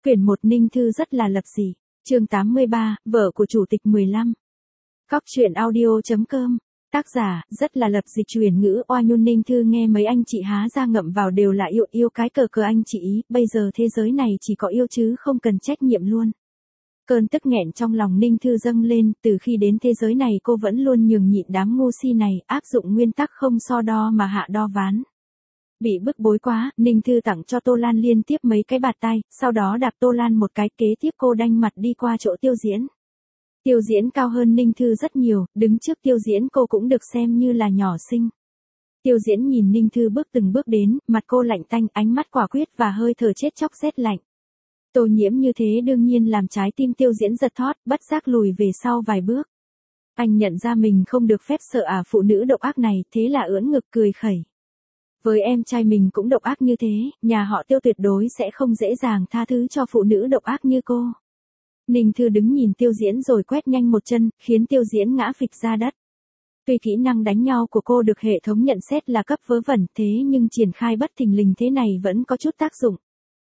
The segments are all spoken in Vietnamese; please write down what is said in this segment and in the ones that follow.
Quyển 1 Ninh Thư rất là lập dị. Chương 83, vợ của chủ tịch 15. Cóc truyện audio.com. Tác giả, rất là lập dị chuyển ngữ oa nhôn. Ninh Thư nghe mấy anh chị há ra ngậm vào đều là yêu cái cờ anh chị ý, bây giờ thế giới này chỉ có yêu chứ không cần trách nhiệm luôn. Cơn tức nghẹn trong lòng Ninh Thư dâng lên, từ khi đến thế giới này cô vẫn luôn nhường nhịn đám ngu si này, áp dụng nguyên tắc không so đo mà hạ đo ván. Bị bức bối quá, Ninh Thư tặng cho Tô Lan liên tiếp mấy cái bạt tay, sau đó đạp Tô Lan một cái, kế tiếp cô đanh mặt đi qua chỗ Tiêu Diễn. Tiêu Diễn cao hơn Ninh Thư rất nhiều, đứng trước Tiêu Diễn cô cũng được xem như là nhỏ xinh. Tiêu Diễn nhìn Ninh Thư bước từng bước đến, mặt cô lạnh tanh, ánh mắt quả quyết và hơi thở chết chóc rét lạnh. Tô Nhiễm như thế đương nhiên làm trái tim Tiêu Diễn giật thót, bất giác lùi về sau vài bước. Anh nhận ra mình không được phép sợ phụ nữ độc ác này, thế là ưỡn ngực cười khẩy. Với em trai mình cũng độc ác như thế, nhà họ Tiêu tuyệt đối sẽ không dễ dàng tha thứ cho phụ nữ độc ác như cô. Ninh Thư đứng nhìn Tiêu Diễn rồi quét nhanh một chân, khiến Tiêu Diễn ngã phịch ra đất. Tuy kỹ năng đánh nhau của cô được hệ thống nhận xét là cấp vớ vẩn, thế nhưng triển khai bất thình lình thế này vẫn có chút tác dụng.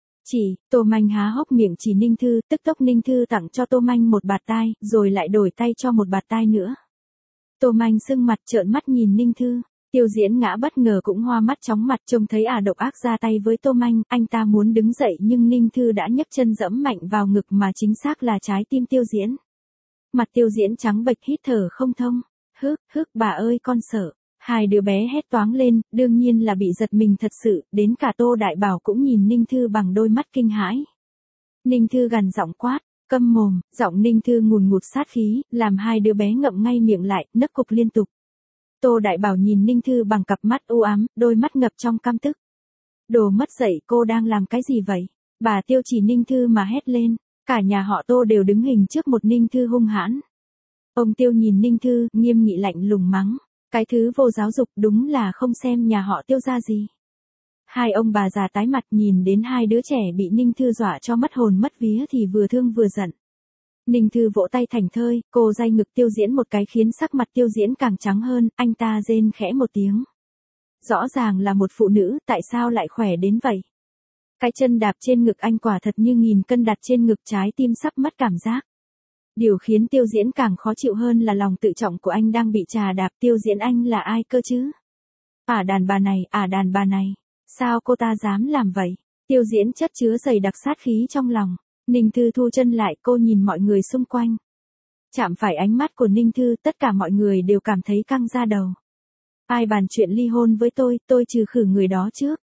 Tô Manh há hốc miệng chỉ Ninh Thư, tức tốc Ninh Thư tặng cho Tô Manh một bạt tai, rồi lại đổi tay cho một bạt tai nữa. Tô Manh sưng mặt trợn mắt nhìn Ninh Thư. Tiêu Diễn ngã bất ngờ cũng hoa mắt chóng mặt, trông thấy độc ác ra tay với Tô Manh, anh ta muốn đứng dậy nhưng Ninh Thư đã nhấc chân dẫm mạnh vào ngực mà chính xác là trái tim Tiêu Diễn. Mặt Tiêu Diễn trắng bệch hít thở không thông. Hức bà ơi con sợ. Hai đứa bé hét toáng lên, đương nhiên là bị giật mình thật sự, đến cả Tô Đại Bảo cũng nhìn Ninh Thư bằng đôi mắt kinh hãi. Ninh Thư gằn giọng quát, câm mồm, giọng Ninh Thư ngùn ngụt sát khí, làm hai đứa bé ngậm ngay miệng lại, nấc cục liên tục. Tô Đại Bảo nhìn Ninh Thư bằng cặp mắt u ám, đôi mắt ngập trong căm tức. Đồ mất dạy, cô đang làm cái gì vậy? Bà Tiêu chỉ Ninh Thư mà hét lên, cả nhà họ Tô đều đứng hình trước một Ninh Thư hung hãn. Ông Tiêu nhìn Ninh Thư, nghiêm nghị lạnh lùng mắng, cái thứ vô giáo dục, đúng là không xem nhà họ Tiêu ra gì. Hai ông bà già tái mặt nhìn đến hai đứa trẻ bị Ninh Thư dọa cho mất hồn mất vía thì vừa thương vừa giận. Ninh Thư vỗ tay thành thơi, cô day ngực Tiêu Diễn một cái khiến sắc mặt Tiêu Diễn càng trắng hơn, anh ta rên khẽ một tiếng. Rõ ràng là một phụ nữ, tại sao lại khỏe đến vậy? Cái chân đạp trên ngực anh quả thật như 1000 cân đặt trên ngực, trái tim sắp mất cảm giác. Điều khiến Tiêu Diễn càng khó chịu hơn là lòng tự trọng của anh đang bị trà đạp. Tiêu Diễn anh là ai cơ chứ? Đàn bà này, sao cô ta dám làm vậy? Tiêu Diễn chất chứa dày đặc sát khí trong lòng. Ninh Thư thu chân lại, cô nhìn mọi người xung quanh. Chạm phải ánh mắt của Ninh Thư, tất cả mọi người đều cảm thấy căng da đầu. Ai bàn chuyện ly hôn với tôi trừ khử người đó trước.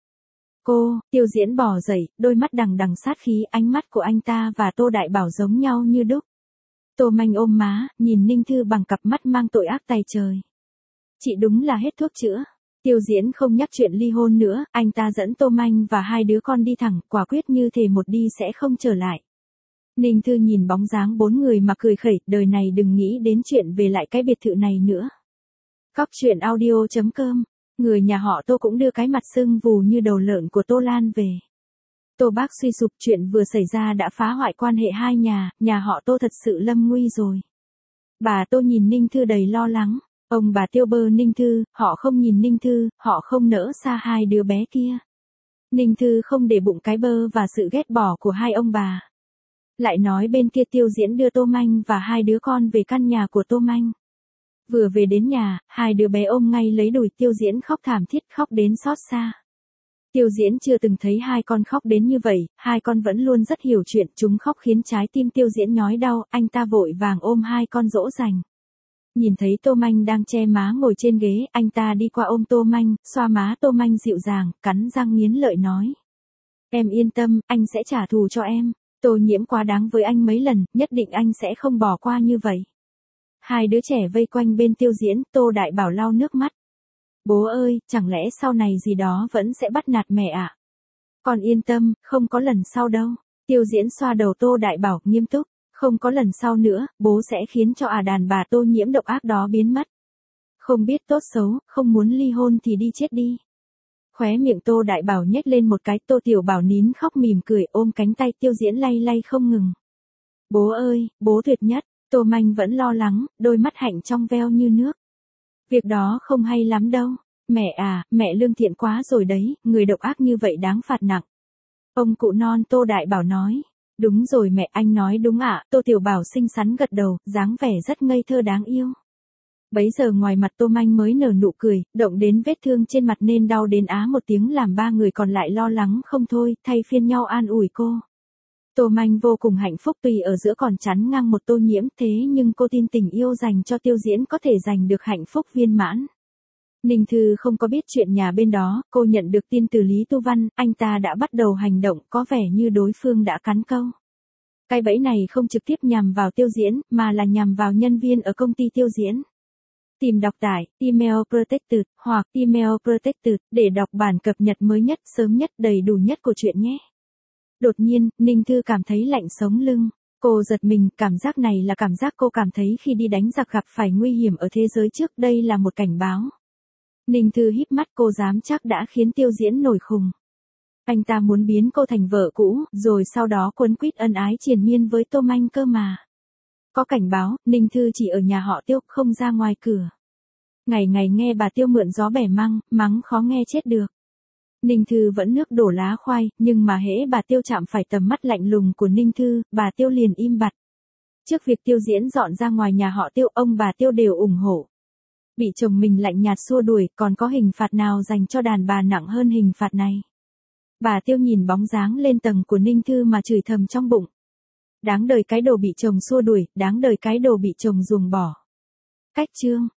Tiêu Diễn bò dậy, đôi mắt đằng đằng sát khí, ánh mắt của anh ta và Tô Đại Bảo giống nhau như đúc. Tô Manh ôm má, nhìn Ninh Thư bằng cặp mắt mang tội ác tày trời. Chị đúng là hết thuốc chữa. Tiêu Diễn không nhắc chuyện ly hôn nữa, anh ta dẫn Tô Manh và hai đứa con đi thẳng, quả quyết như thề một đi sẽ không trở lại. Ninh Thư nhìn bóng dáng 4 người mà cười khẩy, đời này đừng nghĩ đến chuyện về lại cái biệt thự này nữa. Cóc truyện audio.com. Người nhà họ Tô cũng đưa cái mặt sưng vù như đầu lợn của Tô Lan về. Tô Bác suy sụp, chuyện vừa xảy ra đã phá hoại quan hệ hai nhà họ Tô thật sự lâm nguy rồi. Bà Tô nhìn Ninh Thư đầy lo lắng. Ông bà Tiêu bơ Ninh Thư, họ không nhìn Ninh Thư, họ không nỡ xa hai đứa bé kia. Ninh Thư không để bụng cái bơ và sự ghét bỏ của hai ông bà. Lại nói bên kia Tiêu Diễn đưa Tô Manh và hai đứa con về căn nhà của Tô Manh. Vừa về đến nhà, hai đứa bé ôm ngay lấy đùi Tiêu Diễn khóc thảm thiết, khóc đến xót xa. Tiêu Diễn chưa từng thấy hai con khóc đến như vậy, hai con vẫn luôn rất hiểu chuyện, chúng khóc khiến trái tim Tiêu Diễn nhói đau, anh ta vội vàng ôm hai con dỗ dành. Nhìn thấy Tô Manh đang che má ngồi trên ghế, anh ta đi qua ôm Tô Manh, xoa má Tô Manh dịu dàng, cắn răng nghiến lợi nói. Em yên tâm, anh sẽ trả thù cho em. Tô Nhiễm quá đáng với anh mấy lần, nhất định anh sẽ không bỏ qua như vậy. Hai đứa trẻ vây quanh bên Tiêu Diễn, Tô Đại Bảo lau nước mắt. Bố ơi, chẳng lẽ sau này gì đó vẫn sẽ bắt nạt mẹ à? Con yên tâm, không có lần sau đâu. Tiêu Diễn xoa đầu Tô Đại Bảo, nghiêm túc. Không có lần sau nữa, bố sẽ khiến cho đàn bà Tô Nhiễm độc ác đó biến mất. Không biết tốt xấu, không muốn ly hôn thì đi chết đi. Khóe miệng Tô Đại Bảo nhếch lên một cái, Tô Tiểu Bảo nín khóc mỉm cười, ôm cánh tay Tiêu Diễn lay lay không ngừng. Bố ơi, bố tuyệt nhất. Tô Manh vẫn lo lắng, đôi mắt hạnh trong veo như nước. Việc đó không hay lắm đâu. Mẹ lương thiện quá rồi đấy, người độc ác như vậy đáng phạt nặng. Ông cụ non Tô Đại Bảo nói. Đúng rồi mẹ, anh nói đúng ạ, Tô Tiểu Bảo xinh xắn gật đầu, dáng vẻ rất ngây thơ đáng yêu. Bấy giờ ngoài mặt Tô Manh mới nở nụ cười, động đến vết thương trên mặt nên đau đến á một tiếng làm ba người còn lại lo lắng không thôi, thay phiên nhau an ủi cô. Tô Manh vô cùng hạnh phúc tuy ở giữa còn chắn ngang một Tô Nhiễm thế nhưng cô tin tình yêu dành cho Tiêu Diễn có thể giành được hạnh phúc viên mãn. Ninh Thư không có biết chuyện nhà bên đó, cô nhận được tin từ Lý Tu Văn, anh ta đã bắt đầu hành động, có vẻ như đối phương đã cắn câu. Cái bẫy này không trực tiếp nhằm vào Tiêu Diễn, mà là nhằm vào nhân viên ở công ty Tiêu Diễn. Tìm đọc tải Email Protected hoặc Email Protected để đọc bản cập nhật mới nhất, sớm nhất, đầy đủ nhất của chuyện nhé. Đột nhiên, Ninh Thư cảm thấy lạnh sống lưng. Cô giật mình, cảm giác này là cảm giác cô cảm thấy khi đi đánh giặc gặp phải nguy hiểm ở thế giới trước, đây là một cảnh báo. Ninh Thư híp mắt, cô dám chắc đã khiến Tiêu Diễn nổi khùng. Anh ta muốn biến cô thành vợ cũ, rồi sau đó quấn quýt ân ái triền miên với Tô Manh cơ mà. Có cảnh báo, Ninh Thư chỉ ở nhà họ Tiêu, không ra ngoài cửa. Ngày ngày nghe bà Tiêu mượn gió bẻ mắng khó nghe chết được. Ninh Thư vẫn nước đổ lá khoai, nhưng mà hễ bà Tiêu chạm phải tầm mắt lạnh lùng của Ninh Thư, bà Tiêu liền im bặt. Trước việc Tiêu Diễn dọn ra ngoài nhà họ Tiêu, ông bà Tiêu đều ủng hộ. Bị chồng mình lạnh nhạt xua đuổi, còn có hình phạt nào dành cho đàn bà nặng hơn hình phạt này? Bà Tiêu nhìn bóng dáng lên tầng của Ninh Thư mà chửi thầm trong bụng. Đáng đời cái đồ bị chồng xua đuổi, đáng đời cái đồ bị chồng ruồng bỏ. Cách chương